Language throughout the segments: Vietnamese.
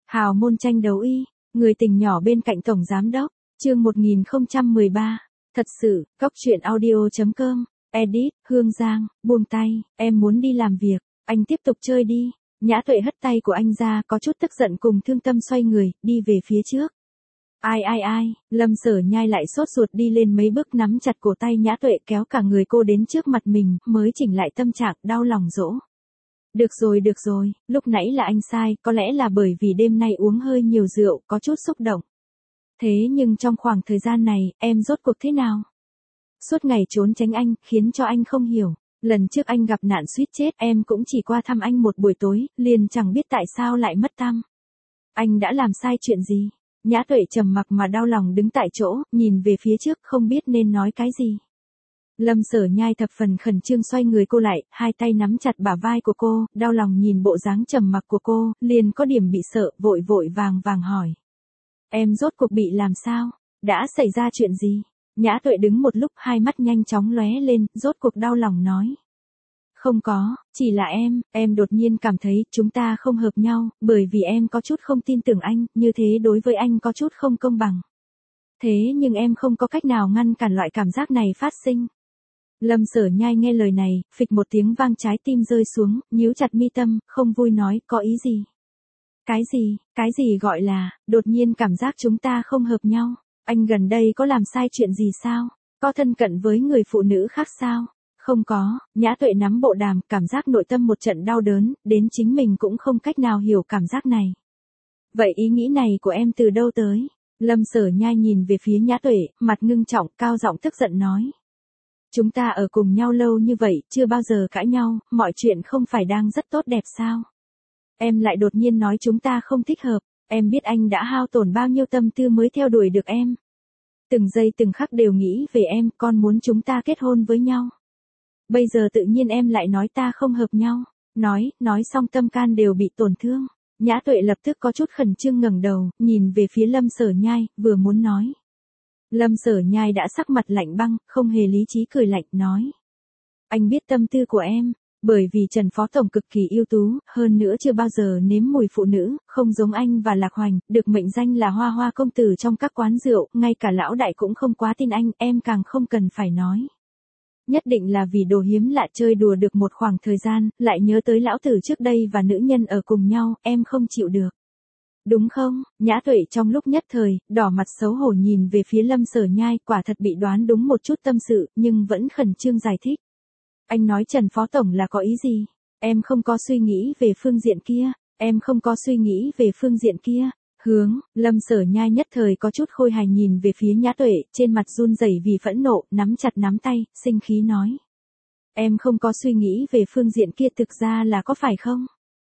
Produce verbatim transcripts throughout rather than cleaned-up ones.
Hào môn tranh đấu y, người tình nhỏ bên cạnh tổng giám đốc, chương một nghìn không trăm mười ba. Thật sự, góc truyện audio chấm com, edit, Hương Giang, buông tay, em muốn đi làm việc, anh tiếp tục chơi đi. Nhã Tuệ hất tay của anh ra, có chút tức giận cùng thương tâm xoay người, đi về phía trước. Ai ai ai, Lâm Sở Nhai lại sốt ruột đi lên mấy bước nắm chặt cổ tay Nhã Tuệ kéo cả người cô đến trước mặt mình, mới chỉnh lại tâm trạng, đau lòng dỗ. Được rồi được rồi, lúc nãy là anh sai, có lẽ là bởi vì đêm nay uống hơi nhiều rượu, có chút xúc động. Thế nhưng trong khoảng thời gian này, em rốt cuộc thế nào? Suốt ngày trốn tránh anh, khiến cho anh không hiểu. Lần trước anh gặp nạn suýt chết, em cũng chỉ qua thăm anh một buổi tối, liền chẳng biết tại sao lại mất tăm. Anh đã làm sai chuyện gì? Nhã Tuệ trầm mặc mà đau lòng đứng tại chỗ, nhìn về phía trước không biết nên nói cái gì. Lâm Sở Nhai thập phần khẩn trương xoay người cô lại, hai tay nắm chặt bả vai của cô, đau lòng nhìn bộ dáng trầm mặc của cô, liền có điểm bị sợ, vội vội vàng vàng hỏi. Em rốt cuộc bị làm sao? Đã xảy ra chuyện gì? Nhã Tuệ đứng một lúc hai mắt nhanh chóng lóe lên, rốt cuộc đau lòng nói. Không có, chỉ là em, em đột nhiên cảm thấy chúng ta không hợp nhau, bởi vì em có chút không tin tưởng anh, như thế đối với anh có chút không công bằng. Thế nhưng em không có cách nào ngăn cản loại cảm giác này phát sinh. Lâm Sở Nhai nghe lời này, phịch một tiếng vang trái tim rơi xuống, nhíu chặt mi tâm, không vui nói, có ý gì? Cái gì, cái gì gọi là, đột nhiên cảm giác chúng ta không hợp nhau, anh gần đây có làm sai chuyện gì sao? Có thân cận với người phụ nữ khác sao? Không có, Nhã Tuệ nắm bộ đàm, cảm giác nội tâm một trận đau đớn, đến chính mình cũng không cách nào hiểu cảm giác này. Vậy ý nghĩ này của em từ đâu tới? Lâm Sở Nhai nhìn về phía Nhã Tuệ, mặt ngưng trọng, cao giọng tức giận nói. Chúng ta ở cùng nhau lâu như vậy, chưa bao giờ cãi nhau, mọi chuyện không phải đang rất tốt đẹp sao? Em lại đột nhiên nói chúng ta không thích hợp, em biết anh đã hao tổn bao nhiêu tâm tư mới theo đuổi được em. Từng giây từng khắc đều nghĩ về em, con muốn chúng ta kết hôn với nhau. Bây giờ tự nhiên em lại nói ta không hợp nhau, nói, nói xong tâm can đều bị tổn thương. Nhã Tuệ lập tức có chút khẩn trương ngẩng đầu, nhìn về phía Lâm Sở Nhai, vừa muốn nói. Lâm Sở Nhai đã sắc mặt lạnh băng, không hề lý trí cười lạnh, nói. Anh biết tâm tư của em, bởi vì Trần Phó Tổng cực kỳ ưu tú, hơn nữa chưa bao giờ nếm mùi phụ nữ, không giống anh và Lạc Hoành, được mệnh danh là hoa hoa công tử trong các quán rượu, ngay cả lão đại cũng không quá tin anh, em càng không cần phải nói. Nhất định là vì đồ hiếm lạ chơi đùa được một khoảng thời gian, lại nhớ tới lão tử trước đây và nữ nhân ở cùng nhau, em không chịu được. Đúng không? Nhã Tuệ trong lúc nhất thời, đỏ mặt xấu hổ nhìn về phía Lâm Sở Nhai, quả thật bị đoán đúng một chút tâm sự, nhưng vẫn khẩn trương giải thích. Anh nói Trần Phó Tổng là có ý gì? Em không có suy nghĩ về phương diện kia, em không có suy nghĩ về phương diện kia. Hướng, Lâm Sở Nhai nhất thời có chút khôi hài nhìn về phía Nhã Tuệ, trên mặt run rẩy vì phẫn nộ, nắm chặt nắm tay, sinh khí nói. Em không có suy nghĩ về phương diện kia thực ra là có phải không?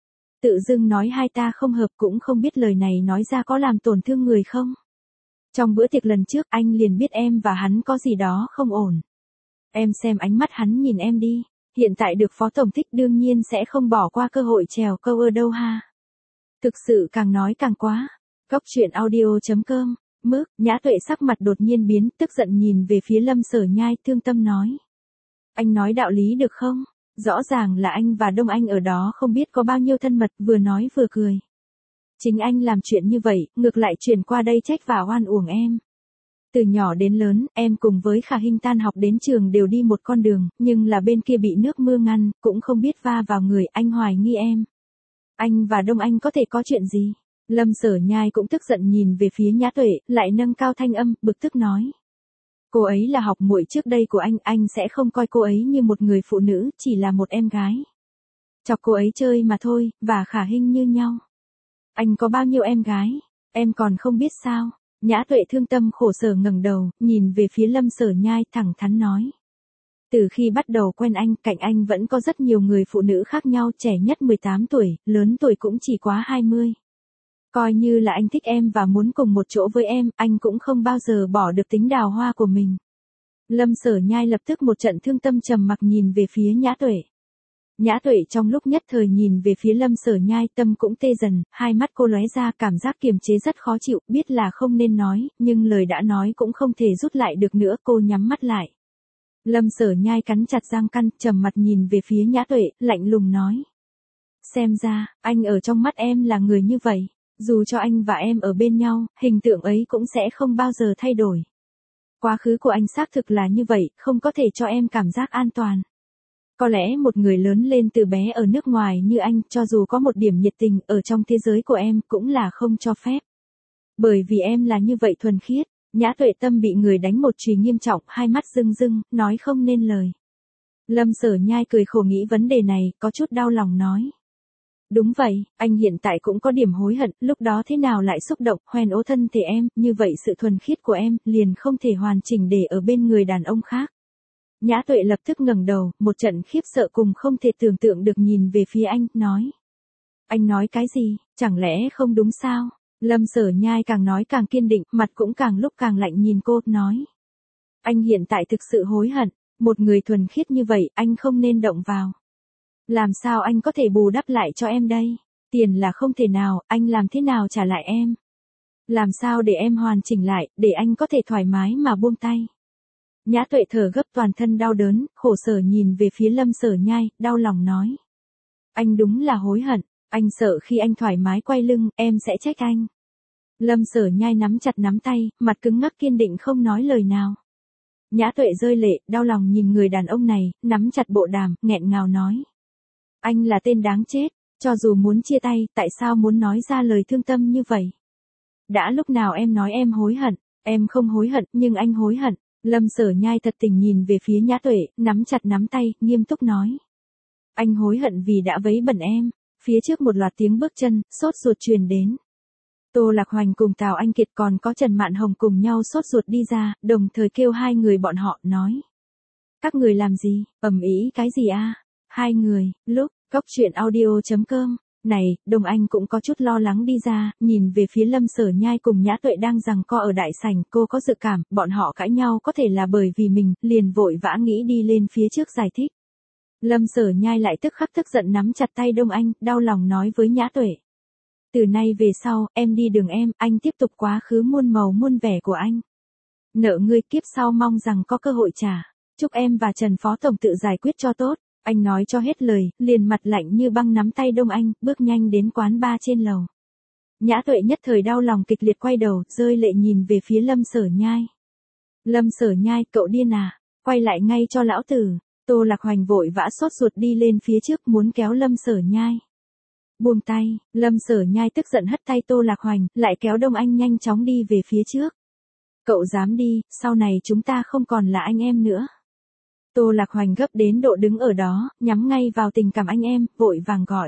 Tự dưng nói hai ta không hợp cũng không biết lời này nói ra có làm tổn thương người không? Trong bữa tiệc lần trước anh liền biết em và hắn có gì đó không ổn. Em xem ánh mắt hắn nhìn em đi, hiện tại được Phó Tổng thích đương nhiên sẽ không bỏ qua cơ hội trèo câu ở đâu ha. Thực sự càng nói càng quá. Góc truyện audio chấm com, mức, Nhã Tuệ sắc mặt đột nhiên biến, tức giận nhìn về phía Lâm Sở Nhai, thương tâm nói. Anh nói đạo lý được không? Rõ ràng là anh và Đông Anh ở đó không biết có bao nhiêu thân mật, vừa nói vừa cười. Chính anh làm chuyện như vậy, ngược lại chuyển qua đây trách và oan uổng em. Từ nhỏ đến lớn, em cùng với Khả Hinh tan học đến trường đều đi một con đường, nhưng là bên kia bị nước mưa ngăn, cũng không biết va vào người, anh hoài nghi em. Anh và Đông Anh có thể có chuyện gì? Lâm Sở Nhai cũng tức giận nhìn về phía Nhã Tuệ, lại nâng cao thanh âm, bực tức nói. Cô ấy là học muội trước đây của anh, anh sẽ không coi cô ấy như một người phụ nữ, chỉ là một em gái. Chọc cô ấy chơi mà thôi, và Khả Hinh như nhau. Anh có bao nhiêu em gái? Em còn không biết sao? Nhã Tuệ thương tâm khổ sở ngẩng đầu, nhìn về phía Lâm Sở Nhai, thẳng thắn nói. Từ khi bắt đầu quen anh, cạnh anh vẫn có rất nhiều người phụ nữ khác nhau, trẻ nhất mười tám tuổi, lớn tuổi cũng chỉ quá hai mươi. Coi như là anh thích em và muốn cùng một chỗ với em, anh cũng không bao giờ bỏ được tính đào hoa của mình. Lâm Sở Nhai lập tức một trận thương tâm trầm mặc nhìn về phía Nhã Tuệ. Nhã Tuệ trong lúc nhất thời nhìn về phía Lâm Sở Nhai, tâm cũng tê dần, hai mắt cô lóe ra cảm giác kiềm chế rất khó chịu, biết là không nên nói, nhưng lời đã nói cũng không thể rút lại được nữa, cô nhắm mắt lại. Lâm Sở Nhai cắn chặt răng căn, trầm mặt nhìn về phía Nhã Tuệ, lạnh lùng nói. Xem ra, anh ở trong mắt em là người như vậy. Dù cho anh và em ở bên nhau, hình tượng ấy cũng sẽ không bao giờ thay đổi. Quá khứ của anh xác thực là như vậy, không có thể cho em cảm giác an toàn. Có lẽ một người lớn lên từ bé ở nước ngoài như anh, cho dù có một điểm nhiệt tình ở trong thế giới của em, cũng là không cho phép. Bởi vì em là như vậy thuần khiết. Nhã Tuệ Tâm bị người đánh một chùy nghiêm trọng, hai mắt rưng rưng, nói không nên lời. Lâm Sở Nhai cười khổ nghĩ vấn đề này, có chút đau lòng nói. Đúng vậy, anh hiện tại cũng có điểm hối hận, lúc đó thế nào lại xúc động, hoen ố thân thể em, như vậy sự thuần khiết của em, liền không thể hoàn chỉnh để ở bên người đàn ông khác. Nhã Tuệ lập tức ngẩng đầu, một trận khiếp sợ cùng không thể tưởng tượng được nhìn về phía anh, nói. Anh nói cái gì, chẳng lẽ không đúng sao? Lâm Sở Nhai càng nói càng kiên định, mặt cũng càng lúc càng lạnh nhìn cô, nói. Anh hiện tại thực sự hối hận, một người thuần khiết như vậy, anh không nên động vào. Làm sao anh có thể bù đắp lại cho em đây? Tiền là không thể nào, anh làm thế nào trả lại em? Làm sao để em hoàn chỉnh lại, để anh có thể thoải mái mà buông tay? Nhã Tuệ thở gấp toàn thân đau đớn, khổ sở nhìn về phía Lâm Sở Nhai, đau lòng nói. Anh đúng là hối hận, anh sợ khi anh thoải mái quay lưng, em sẽ trách anh. Lâm Sở Nhai nắm chặt nắm tay, mặt cứng ngắc kiên định không nói lời nào. Nhã Tuệ rơi lệ, đau lòng nhìn người đàn ông này, nắm chặt bộ đàm, nghẹn ngào nói. Anh là tên đáng chết, cho dù muốn chia tay, tại sao muốn nói ra lời thương tâm như vậy? Đã lúc nào em nói em hối hận, em không hối hận, nhưng anh hối hận. Lâm Sở Nhai thật tình nhìn về phía Nhã Tuệ, nắm chặt nắm tay, nghiêm túc nói. Anh hối hận vì đã vấy bẩn em. Phía trước một loạt tiếng bước chân, sốt ruột truyền đến. Tô Lạc Hoành cùng Tào Anh Kiệt còn có Trần Mạn Hồng cùng nhau sốt ruột đi ra, đồng thời kêu hai người bọn họ, nói. Các người làm gì, ầm ĩ cái gì a? Hai người, lúc, cốc truyện audio chấm com. Này, Đồng Anh cũng có chút lo lắng đi ra, nhìn về phía Lâm Sở Nhai cùng Nhã Tuệ đang giằng co ở đại sảnh, cô có dự cảm, bọn họ cãi nhau có thể là bởi vì mình, liền vội vã nghĩ đi lên phía trước giải thích. Lâm Sở Nhai lại tức khắc tức giận nắm chặt tay Đông Anh, đau lòng nói với Nhã Tuệ. Từ nay về sau, em đi đường em, anh tiếp tục quá khứ muôn màu muôn vẻ của anh. Nợ ngươi kiếp sau mong rằng có cơ hội trả. Chúc em và Trần Phó Tổng tự giải quyết cho tốt. Anh nói cho hết lời, liền mặt lạnh như băng nắm tay Đông Anh, bước nhanh đến quán bar trên lầu. Nhã Tuệ nhất thời đau lòng kịch liệt quay đầu, rơi lệ nhìn về phía Lâm Sở Nhai. Lâm Sở Nhai, cậu điên à, quay lại ngay cho lão tử. Tô Lạc Hoành vội vã sốt ruột đi lên phía trước muốn kéo Lâm Sở Nhai. Buông tay, Lâm Sở Nhai tức giận hất tay Tô Lạc Hoành, lại kéo Đông Anh nhanh chóng đi về phía trước. Cậu dám đi, sau này chúng ta không còn là anh em nữa. Tô Lạc Hoành gấp đến độ đứng ở đó, nhắm ngay vào tình cảm anh em, vội vàng gọi.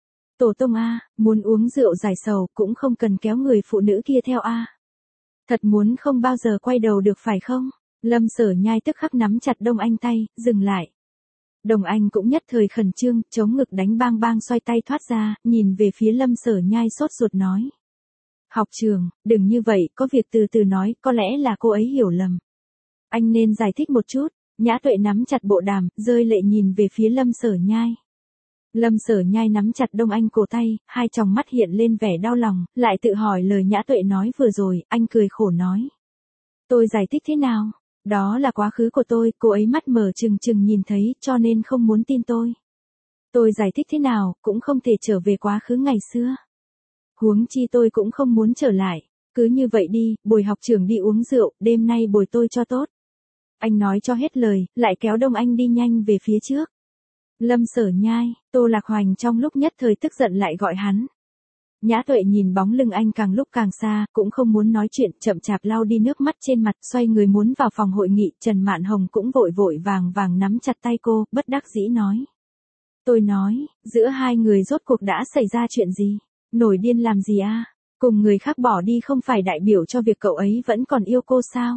Tổ tông a, muốn uống rượu giải sầu, cũng không cần kéo người phụ nữ kia theo a. Thật muốn không bao giờ quay đầu được phải không? Lâm Sở Nhai tức khắc nắm chặt Đông Anh tay, dừng lại. Đồng Anh cũng nhất thời khẩn trương, chống ngực đánh bang bang xoay tay thoát ra, nhìn về phía Lâm Sở Nhai sốt ruột nói. Học trường, đừng như vậy, có việc từ từ nói, có lẽ là cô ấy hiểu lầm. Anh nên giải thích một chút. Nhã Tuệ nắm chặt bộ đàm, rơi lệ nhìn về phía Lâm Sở Nhai. Lâm Sở Nhai nắm chặt Đông Anh cổ tay, hai tròng mắt hiện lên vẻ đau lòng, lại tự hỏi lời Nhã Tuệ nói vừa rồi, anh cười khổ nói. Tôi giải thích thế nào? Đó là quá khứ của tôi, cô ấy mắt mở trừng trừng nhìn thấy, cho nên không muốn tin tôi. Tôi giải thích thế nào, cũng không thể trở về quá khứ ngày xưa. Huống chi tôi cũng không muốn trở lại, cứ như vậy đi, bồi học trưởng đi uống rượu, đêm nay bồi tôi cho tốt. Anh nói cho hết lời, lại kéo Đông Anh đi nhanh về phía trước. Lâm Sở Nhai, Tô Lạc Hoành trong lúc nhất thời tức giận lại gọi hắn. Nhã Tuệ nhìn bóng lưng anh càng lúc càng xa, cũng không muốn nói chuyện, chậm chạp lau đi nước mắt trên mặt, xoay người muốn vào phòng hội nghị, Trần Mạn Hồng cũng vội vội vàng vàng nắm chặt tay cô, bất đắc dĩ nói. Tôi nói, giữa hai người rốt cuộc đã xảy ra chuyện gì? Nổi điên làm gì a? Cùng người khác bỏ đi không phải đại biểu cho việc cậu ấy vẫn còn yêu cô sao?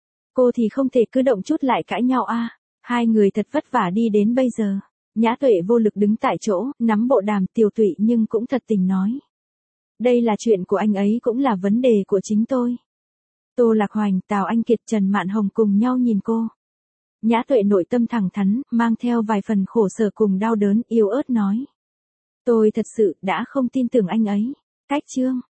Cô thì không thể cứ động chút lại cãi nhau a. Hai người thật vất vả đi đến bây giờ. Nhã Tuệ vô lực đứng tại chỗ, nắm bộ đàm tiều tụy nhưng cũng thật tình nói. Đây là chuyện của anh ấy cũng là vấn đề của chính tôi. Tô Lạc Hoành, Tào Anh Kiệt, Trần Mạn Hồng cùng nhau nhìn cô. Nhã Tuệ nội tâm thẳng thắn, mang theo vài phần khổ sở cùng đau đớn, yếu ớt nói. Tôi thật sự đã không tin tưởng anh ấy. Cách chương.